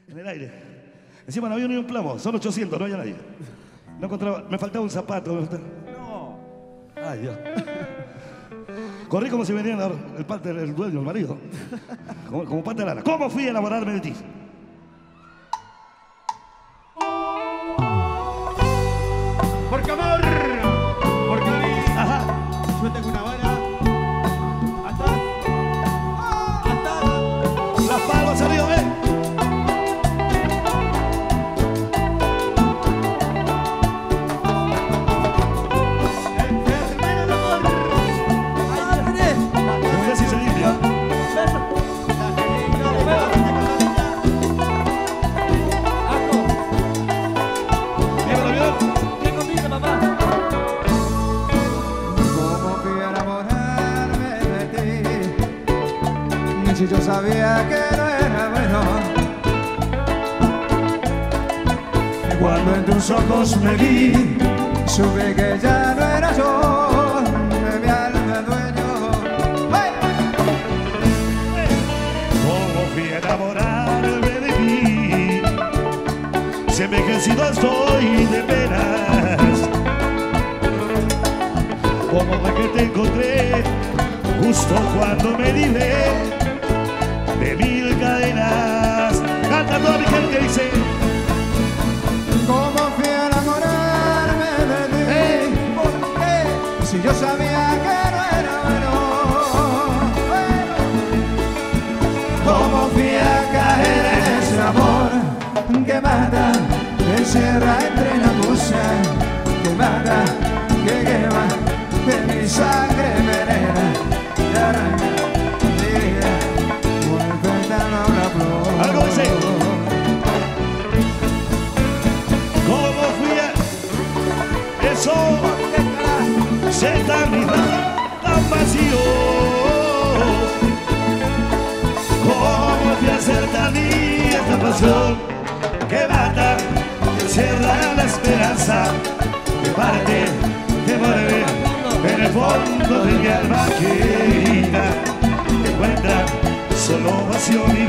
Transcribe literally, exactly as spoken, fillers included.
en el aire. Encima no había ni un clavo, son ochocientos, no había nadie. No encontraba, me faltaba un zapato. Me faltaba... No. Ay, Dios. Corrí como si venía el parte del dueño, el marido. Como, como pata de lana. ¿Cómo fui a enamorarme de ti? Porque amor, porque ajá, yo tengo una vara. Hasta, hasta las palmas salió, ¿eh? Si yo sabía que no era bueno, cuando en tus ojos me vi, supe que ya no era yo, de mi alma dueño. ¡Hey! ¿Cómo fui a enamorarme de ti? Si envejecido estoy de penas. ¿Cómo fue que te encontré justo cuando me libré de mil cadenas? Canta toda mi gente, dice. ¿Cómo fui a enamorarme de ti? Hey. ¿Por qué? Si yo sabía que no era bueno. ¿Cómo fui a caer en ese amor que mata, que encierra entre la cosa, que mata, que quema, que mi sangre envenena y arranca mi vida? Algo dice. ¿Cómo fui a eso? Se tan tan vacío. ¿Cómo fui a hacer tan mía esta pasión que mata, que cierra la esperanza, que parte, que muere en el fondo de mi alma querida, que encuentra solo vacío?